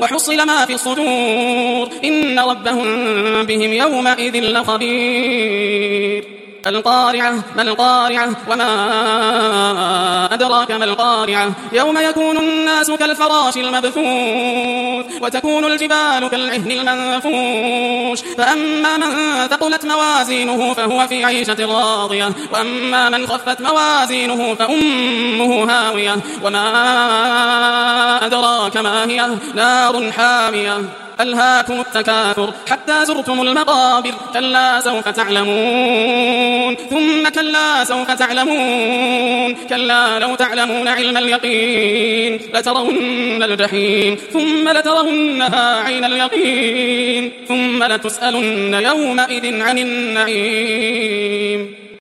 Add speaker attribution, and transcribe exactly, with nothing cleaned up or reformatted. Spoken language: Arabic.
Speaker 1: وحصل ما في الصدور إن ربهم بهم يومئذ لخبير. القارعة ما القارعة وما أدراك ما القارعة يوم يكون الناس كالفراش المبثوث وتكون الجبال كالعهن المنفوش فأما من ثقلت موازينه فهو في عيشة راضية وأما من خفت موازينه فأمه هاوية وما أدراك ما هي نار حامية. ألهاكم التكاثر حتى زرتم المقابر كلا سوف تعلمون ثم كلا سوف تعلمون كلا لو تعلمون علم اليقين لترون الجحيم ثم لترونها عين اليقين ثم لتسألن يومئذ عن النعيم.